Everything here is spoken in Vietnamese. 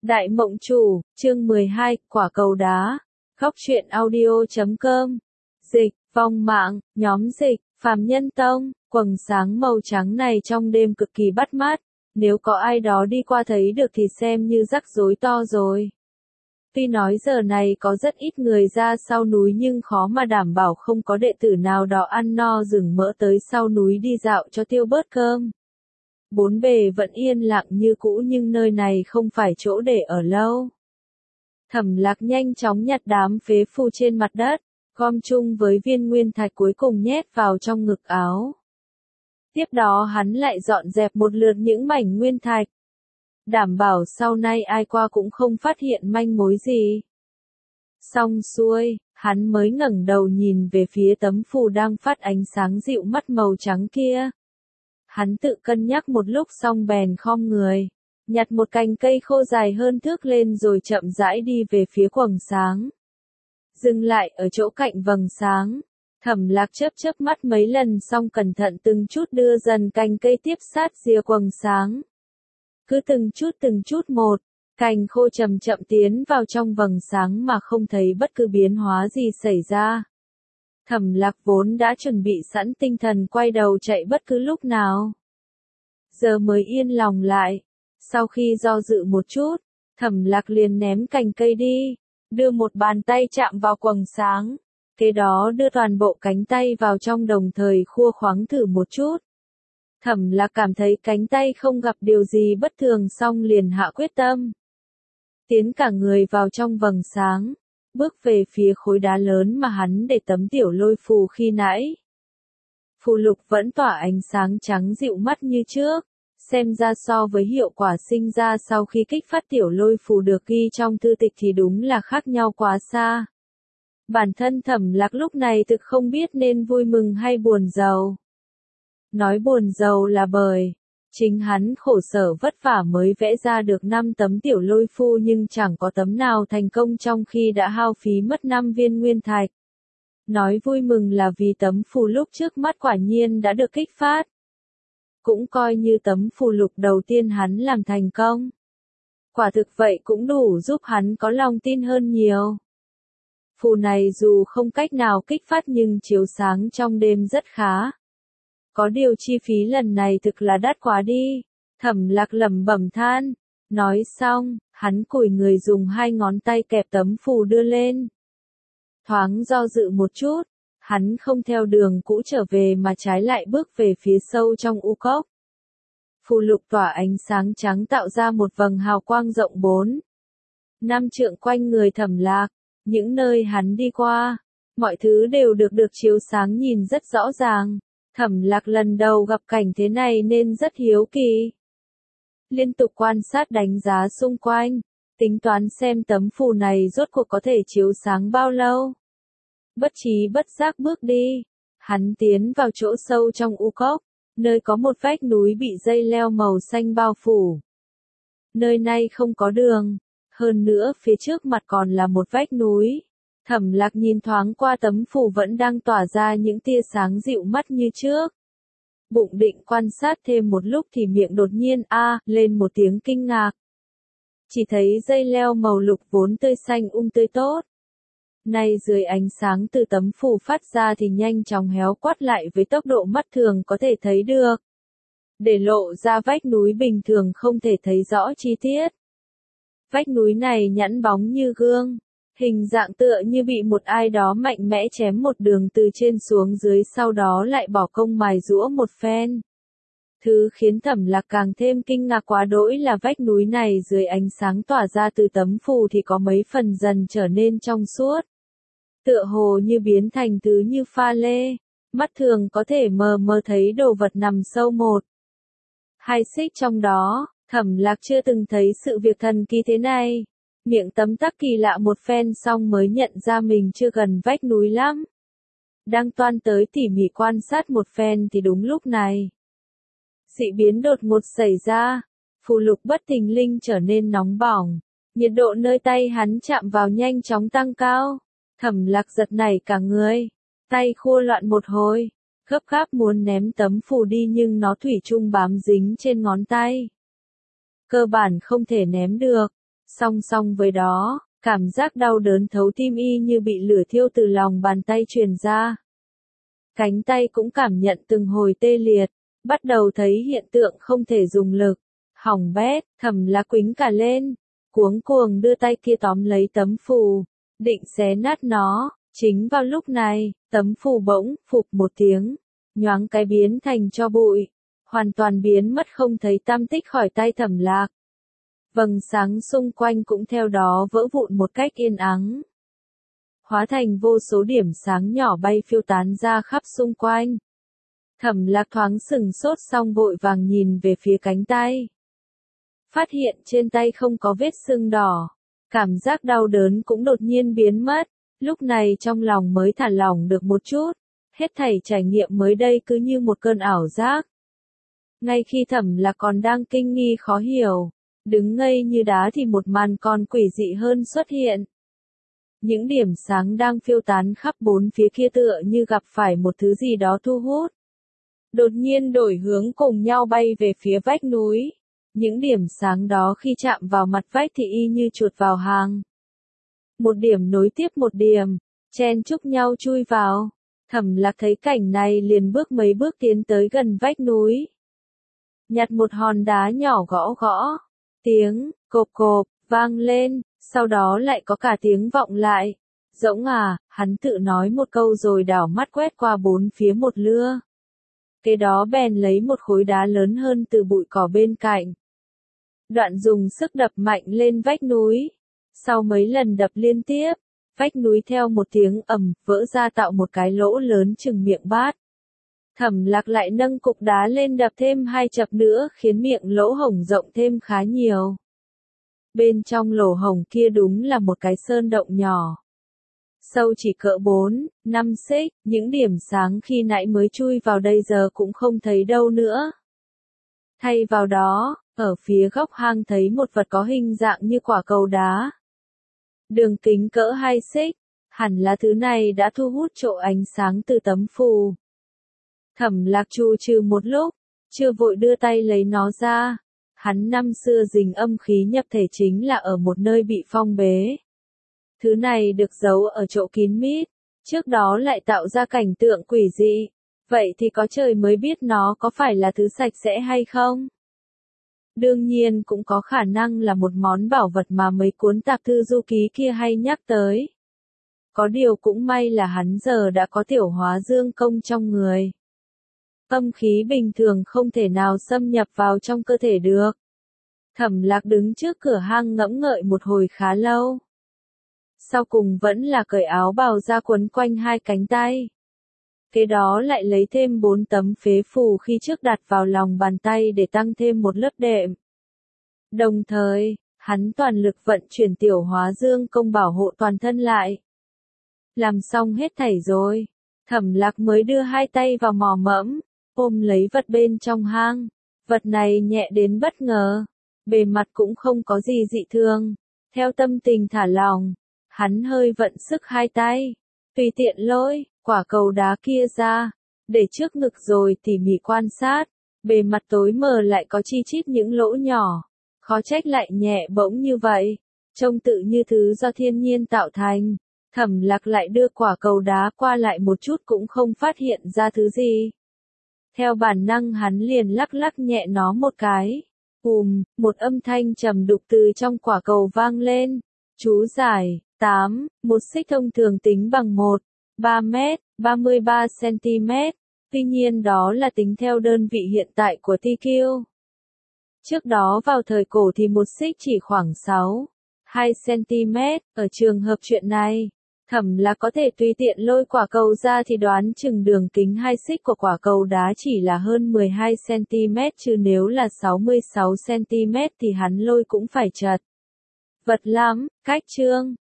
Đại Mộng Chủ, chương 12, Quả Cầu Đá. Góc truyện audio.com. Dịch, vong mạng, nhóm dịch, Phàm Nhân Tông. Quầng sáng màu trắng này trong đêm cực kỳ bắt mắt. Nếu có ai đó đi qua thấy được thì xem như rắc rối to rồi. Tuy nói giờ này có rất ít người ra sau núi nhưng khó mà đảm bảo không có đệ tử nào đó ăn no rừng mỡ tới sau núi đi dạo cho tiêu bớt cơm. Bốn bề vẫn yên lặng như cũ nhưng nơi này không phải chỗ để ở lâu. Thẩm Lạc nhanh chóng nhặt đám phế phù trên mặt đất, gom chung với viên nguyên thạch cuối cùng nhét vào trong ngực áo. Tiếp đó hắn lại dọn dẹp một lượt những mảnh nguyên thạch. Đảm bảo sau này ai qua cũng không phát hiện manh mối gì. Xong xuôi, hắn mới ngẩng đầu nhìn về phía tấm phù đang phát ánh sáng dịu mắt màu trắng kia. Hắn tự cân nhắc một lúc xong bèn khom người, nhặt một cành cây khô dài hơn thước lên rồi chậm rãi đi về phía quầng sáng. Dừng lại ở chỗ cạnh vầng sáng, Thẩm Lạc chớp mắt mấy lần xong cẩn thận từng chút đưa dần cành cây tiếp sát rìa quầng sáng. Cứ từng chút một, cành khô chậm tiến vào trong vầng sáng mà không thấy bất cứ biến hóa gì xảy ra. Thẩm Lạc vốn đã chuẩn bị sẵn tinh thần quay đầu chạy bất cứ lúc nào. Giờ mới yên lòng lại. Sau khi do dự một chút, Thẩm Lạc liền ném cành cây đi, đưa một bàn tay chạm vào quầng sáng. Kế đó đưa toàn bộ cánh tay vào trong đồng thời khua khoáng thử một chút. Thẩm Lạc cảm thấy cánh tay không gặp điều gì bất thường xong liền hạ quyết tâm. Tiến cả người vào trong vầng sáng. Bước về phía khối đá lớn mà hắn để tấm tiểu lôi phù khi nãy. Phù lục vẫn tỏa ánh sáng trắng dịu mắt như trước, xem ra so với hiệu quả sinh ra sau khi kích phát tiểu lôi phù được ghi trong thư tịch thì đúng là khác nhau quá xa. Bản thân Thẩm Lạc lúc này thực không biết nên vui mừng hay buồn rầu. Nói buồn rầu là bởi chính hắn khổ sở vất vả mới vẽ ra được 5 tấm tiểu lôi phù nhưng chẳng có tấm nào thành công trong khi đã hao phí mất 5 viên nguyên thạch. Nói vui mừng là vì tấm phù lúc trước mắt quả nhiên đã được kích phát. Cũng coi như tấm phù lục đầu tiên hắn làm thành công. Quả thực vậy cũng đủ giúp hắn có lòng tin hơn nhiều. Phù này dù không cách nào kích phát nhưng chiếu sáng trong đêm rất khá. Có điều chi phí lần này thực là đắt quá đi. Thẩm Lạc lẩm bẩm than. Nói xong, hắn cúi người dùng 2 ngón tay kẹp tấm phù đưa lên. Thoáng do dự một chút, hắn không theo đường cũ trở về mà trái lại bước về phía sâu trong u cốc. Phù lục tỏa ánh sáng trắng tạo ra một vầng hào quang rộng 4-5 trượng quanh người Thẩm Lạc. Những nơi hắn đi qua, mọi thứ đều được chiếu sáng nhìn rất rõ ràng. Thẩm Lạc lần đầu gặp cảnh thế này nên rất hiếu kỳ. Liên tục quan sát đánh giá xung quanh, tính toán xem tấm phù này rốt cuộc có thể chiếu sáng bao lâu. Bất trí bất giác bước đi, hắn tiến vào chỗ sâu trong u cốc, nơi có một vách núi bị dây leo màu xanh bao phủ. Nơi này không có đường, hơn nữa phía trước mặt còn là một vách núi. Thẩm Lạc nhìn thoáng qua tấm phù vẫn đang tỏa ra những tia sáng dịu mắt như trước. Bụng định quan sát thêm một lúc thì miệng đột nhiên lên một tiếng kinh ngạc. Chỉ thấy dây leo màu lục vốn tươi xanh tươi tốt. Nay dưới ánh sáng từ tấm phù phát ra thì nhanh chóng héo quắt lại với tốc độ mắt thường có thể thấy được. Để lộ ra vách núi bình thường không thể thấy rõ chi tiết. Vách núi này nhẵn bóng như gương. Hình dạng tựa như bị một ai đó mạnh mẽ chém một đường từ trên xuống dưới sau đó lại bỏ công mài giũa một phen. Thứ khiến Thẩm Lạc càng thêm kinh ngạc quá đỗi là vách núi này dưới ánh sáng tỏa ra từ tấm phù thì có mấy phần dần trở nên trong suốt. Tựa hồ như biến thành thứ như pha lê, mắt thường có thể mờ mờ thấy đồ vật nằm sâu 1-2 xích trong đó. Thẩm Lạc chưa từng thấy sự việc thần kỳ thế này. Miệng tấm tắc kỳ lạ một phen xong mới nhận ra mình chưa gần vách núi lắm. Đang toan tới tỉ mỉ quan sát một phen thì đúng lúc này. Dị biến đột ngột xảy ra, phù lục bất thình lình trở nên nóng bỏng, nhiệt độ nơi tay hắn chạm vào nhanh chóng tăng cao. Thẩm Lạc giật nảy cả người, tay khua loạn một hồi, gấp gáp muốn ném tấm phù đi nhưng nó thủy chung bám dính trên ngón tay. Cơ bản không thể ném được. Song song với đó, cảm giác đau đớn thấu tim y như bị lửa thiêu từ lòng bàn tay truyền ra. Cánh tay cũng cảm nhận từng hồi tê liệt, bắt đầu thấy hiện tượng không thể dùng lực. Hỏng bét, Thẩm Lạc quĩnh cả lên, cuống cuồng đưa tay kia tóm lấy tấm phù, định xé nát nó. Chính vào lúc này, tấm phù bỗng, phụp một tiếng, nhoáng cái biến thành tro bụi, hoàn toàn biến mất không thấy tăm tích khỏi tay Thẩm Lạc. Vầng sáng xung quanh cũng theo đó vỡ vụn một cách yên ắng, hóa thành vô số điểm sáng nhỏ bay phiêu tán ra khắp xung quanh. Thẩm Lạc thoáng sừng sốt xong vội vàng nhìn về phía cánh tay. Phát hiện trên tay không có vết sưng đỏ, cảm giác đau đớn cũng đột nhiên biến mất, lúc này trong lòng mới thả lỏng được một chút, hết thảy trải nghiệm mới đây cứ như một cơn ảo giác. Ngay khi Thẩm Lạc còn đang kinh nghi khó hiểu, đứng ngây như đá thì một màn còn quỷ dị hơn xuất hiện. Những điểm sáng đang phiêu tán khắp bốn phía kia tựa như gặp phải một thứ gì đó thu hút. Đột nhiên đổi hướng cùng nhau bay về phía vách núi. Những điểm sáng đó khi chạm vào mặt vách thì y như chuột vào hang. Một điểm nối tiếp một điểm, chen chúc nhau chui vào. Thẩm Lạc thấy cảnh này liền bước mấy bước tiến tới gần vách núi. Nhặt một hòn đá nhỏ gõ gõ. Tiếng, cộp cộp, vang lên, sau đó lại có cả tiếng vọng lại. Rỗng à, hắn tự nói một câu rồi đảo mắt quét qua bốn phía một lưa. Kế đó bèn lấy một khối đá lớn hơn từ bụi cỏ bên cạnh. Đoạn dùng sức đập mạnh lên vách núi. Sau mấy lần đập liên tiếp, vách núi theo một tiếng ầm vỡ ra tạo một cái lỗ lớn chừng miệng bát. Thẩm Lạc lại nâng cục đá lên đập thêm 2 chập nữa khiến miệng lỗ hổng rộng thêm khá nhiều. Bên trong lỗ hổng kia đúng là một cái sơn động nhỏ. Sâu chỉ cỡ 4, 5 xích, những điểm sáng khi nãy mới chui vào đây giờ cũng không thấy đâu nữa. Thay vào đó, ở phía góc hang thấy một vật có hình dạng như quả cầu đá. Đường kính cỡ 2 xích, hẳn là thứ này đã thu hút chỗ ánh sáng từ tấm phù. Thẩm Lạc trù trừ một lúc, chưa vội đưa tay lấy nó ra. Hắn năm xưa rình âm khí nhập thể chính là ở một nơi bị phong bế. Thứ này được giấu ở chỗ kín mít, trước đó lại tạo ra cảnh tượng quỷ dị. Vậy thì có trời mới biết nó có phải là thứ sạch sẽ hay không? Đương nhiên cũng có khả năng là một món bảo vật mà mấy cuốn tạp thư du ký kia hay nhắc tới. Có điều cũng may là hắn giờ đã có tiểu hóa dương công trong người. Âm khí bình thường không thể nào xâm nhập vào trong cơ thể được. Thẩm Lạc đứng trước cửa hang ngẫm ngợi một hồi khá lâu. Sau cùng vẫn là cởi áo bào ra quấn quanh 2 cánh tay. Kế đó lại lấy thêm 4 tấm phế phù khi trước đặt vào lòng bàn tay để tăng thêm một lớp đệm. Đồng thời, hắn toàn lực vận chuyển tiểu hóa dương công bảo hộ toàn thân lại. Làm xong hết thảy rồi, Thẩm Lạc mới đưa 2 tay vào mò mẫm, ôm lấy vật bên trong hang. Vật này nhẹ đến bất ngờ, bề mặt cũng không có gì dị thường. Theo tâm tình thả lỏng, hắn hơi vận sức 2 tay, tùy tiện lôi quả cầu đá kia ra, để trước ngực rồi tỉ mỉ quan sát. Bề mặt tối mờ lại có chi chít những lỗ nhỏ, khó trách lại nhẹ bỗng như vậy, trông tự như thứ do thiên nhiên tạo thành. Thẩm Lạc lại đưa quả cầu đá qua lại một chút cũng không phát hiện ra thứ gì. Theo bản năng hắn liền lắc lắc nhẹ nó một cái. Một âm thanh trầm đục từ trong quả cầu vang lên. Chú giải, 8, một xích thông thường tính bằng 3 mét, 33 cm. Tuy nhiên đó là tính theo đơn vị hiện tại của TQ. Trước đó vào thời cổ thì một xích chỉ khoảng 2 cm. Ở trường hợp chuyện này, Thẩm Lạc có thể tùy tiện lôi quả cầu ra thì đoán chừng đường kính 2 xích của quả cầu đá chỉ là hơn 12 cm, chứ nếu là 66 cm thì hắn lôi cũng phải chật vật lắm. Cách chương